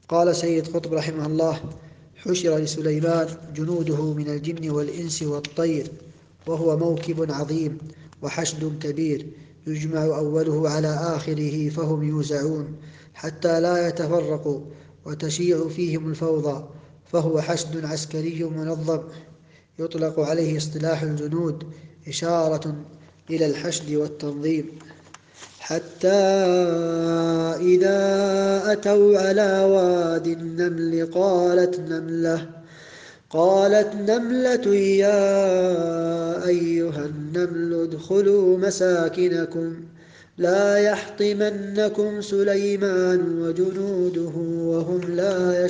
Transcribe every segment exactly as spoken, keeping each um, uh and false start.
قال سيد قطب رحمه الله: حشر لسليمان جنوده من الجن والإنس والطير، وهو موكب عظيم وحشد كبير، يجمع أوله على آخره فهم يوزعون حتى لا يتفرقوا وتشيع فيهم الفوضى، فهو حشد عسكري منظم يطلق عليه اصطلاح الجنود، إشارة إلى الحشد والتنظيم. حتى إذا أتوا على واد النمل قالت نملة قالت نملة يا أيها النمل ادخلوا مساكنكم لا يحطمنكم سليمان وجنوده وهم لا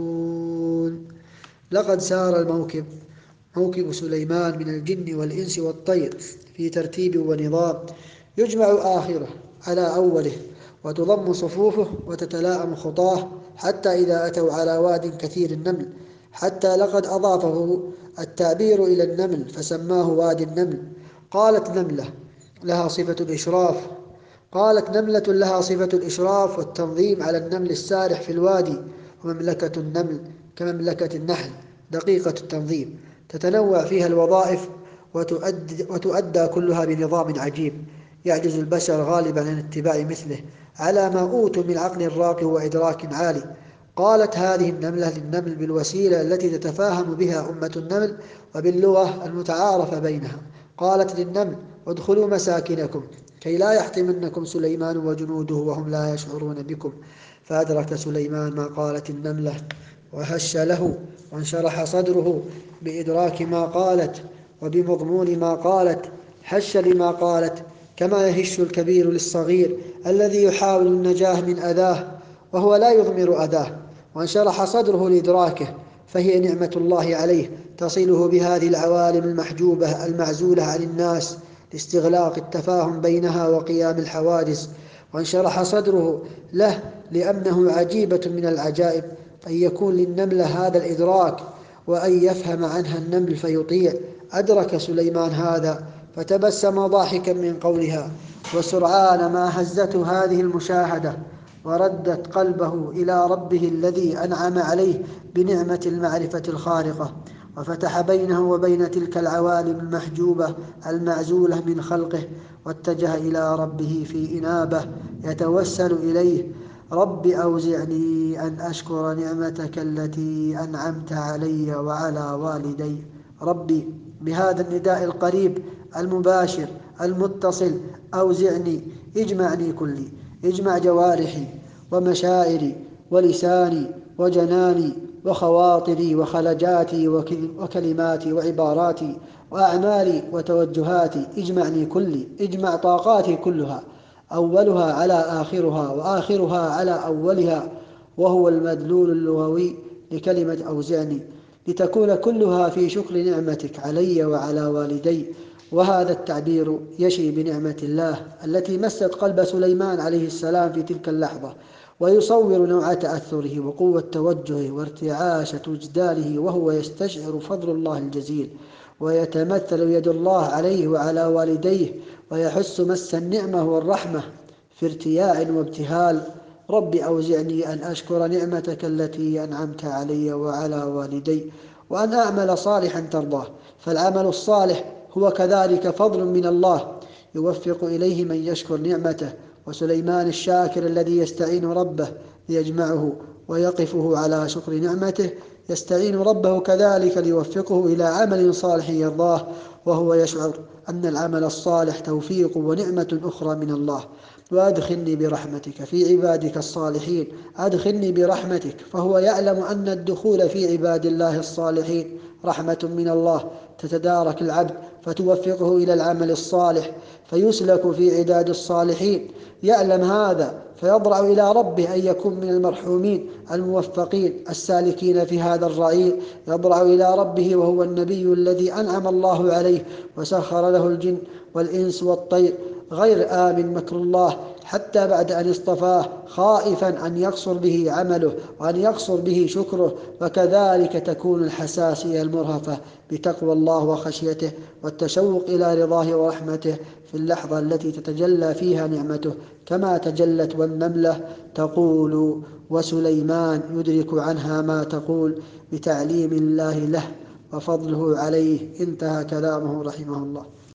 يشعرون. لقد سار الموكب موكب سليمان من الجن والإنس والطير في ترتيب ونظام، يجمع آخره على أوله وتضم صفوفه وتتلاءم خطاه، حتى إذا أتوا على واد كثير النمل، حتى لقد أضافه التعبير إلى النمل فسماه وادي النمل. قالت نملة لها صفة الإشراف قالت نملة لها صفة الإشراف والتنظيم على النمل السارح في الوادي. ومملكة النمل كمملكة النحل دقيقة التنظيم، تتنوع فيها الوظائف وتؤدي, وتؤدى كلها بنظام عجيب يعجز البشر غالبا عن اتباع مثله على ما أوتوا من عقل راقي وإدراك عالي. قالت هذه النملة للنمل بالوسيلة التي تتفاهم بها أمة النمل وباللغة المتعارف بينها. قالت للنمل ادخلوا مساكنكم كي لا يحطمنكم سليمان وجنوده وهم لا يشعرون بكم. فأدرك سليمان ما قالت النملة وهش له وانشرح صدره بإدراك ما قالت وبمضمون ما قالت. هش لما قالت كما يهش الكبير للصغير الذي يحاول النجاة من أذاه وهو لا يضمر أذاه، وانشرح صدره لإدراكه، فهي نعمة الله عليه تصله بهذه العوالم المحجوبة المعزولة عن الناس لاستغلاق التفاهم بينها وقيام الحوادث. وانشرح صدره له لأنه عجيبة من العجائب أن يكون للنملة هذا الإدراك وأن يفهم عنها النمل فيطيع. أدرك سليمان هذا فتبسم ضاحكا من قولها، وسرعان ما هزته هذه المشاهدة وردت قلبه إلى ربه الذي أنعم عليه بنعمة المعرفة الخارقة وفتح بينه وبين تلك العوالم المحجوبة المعزولة من خلقه، واتجه إلى ربه في إنابة يتوسل إليه: رب أوزعني أن أشكر نعمتك التي أنعمت علي وعلى والدي. ربي بهذا النداء القريب المباشر المتصل أوزعني، اجمعني كلي، اجمع جوارحي ومشاعري ولساني وجناني وخواطري وخلجاتي وكلماتي وعباراتي وأعمالي وتوجهاتي، اجمعني كلي، اجمع طاقاتي كلها، أولها على آخرها وآخرها على أولها، وهو المدلول اللغوي لكلمة أوزعني، لتكون كلها في شكر نعمتك علي وعلى والدي. وهذا التعبير يشي بنعمة الله التي مست قلب سليمان عليه السلام في تلك اللحظة، ويصور نوع تأثره وقوة توجهه وارتعاشة وجدانه وهو يستشعر فضل الله الجزيل، ويتمثل يد الله عليه وعلى والديه، ويحس مس النعمة والرحمة في ارتياع وابتهال. رب أوزعني أن أشكر نعمتك التي أنعمت علي وعلى والدي وأن أعمل صالحا ترضاه. فالعمل الصالح هو كذلك فضل من الله يوفق إليه من يشكر نعمته. وسليمان الشاكر الذي يستعين ربه ليجمعه ويقفه على شكر نعمته يستعين ربه كذلك ليوفقه إلى عمل صالح يرضاه، وهو يشعر أن العمل الصالح توفيق ونعمة أخرى من الله. وأدخلني برحمتك في عبادك الصالحين، أدخلني برحمتك، فهو يعلم أن الدخول في عباد الله الصالحين رحمة من الله تتدارك العبد فتوفقه إلى العمل الصالح فيسلك في عداد الصالحين. يعلم هذا فيضرع إلى ربه أن يكون من المرحومين الموفقين السالكين في هذا الرعيل. يضرع إلى ربه وهو النبي الذي أنعم الله عليه وسخر له الجن والإنس والطير، غير آمن مكر الله حتى بعد أن اصطفاه، خائفا أن يقصر به عمله وأن يقصر به شكره. وكذلك تكون الحساسية المرهفة بتقوى الله وخشيته والتشوق إلى رضاه ورحمته في اللحظة التي تتجلى فيها نعمته، كما تجلت والنملة تقول وسليمان يدرك عنها ما تقول بتعليم الله له وفضله عليه. انتهى كلامه رحمه الله.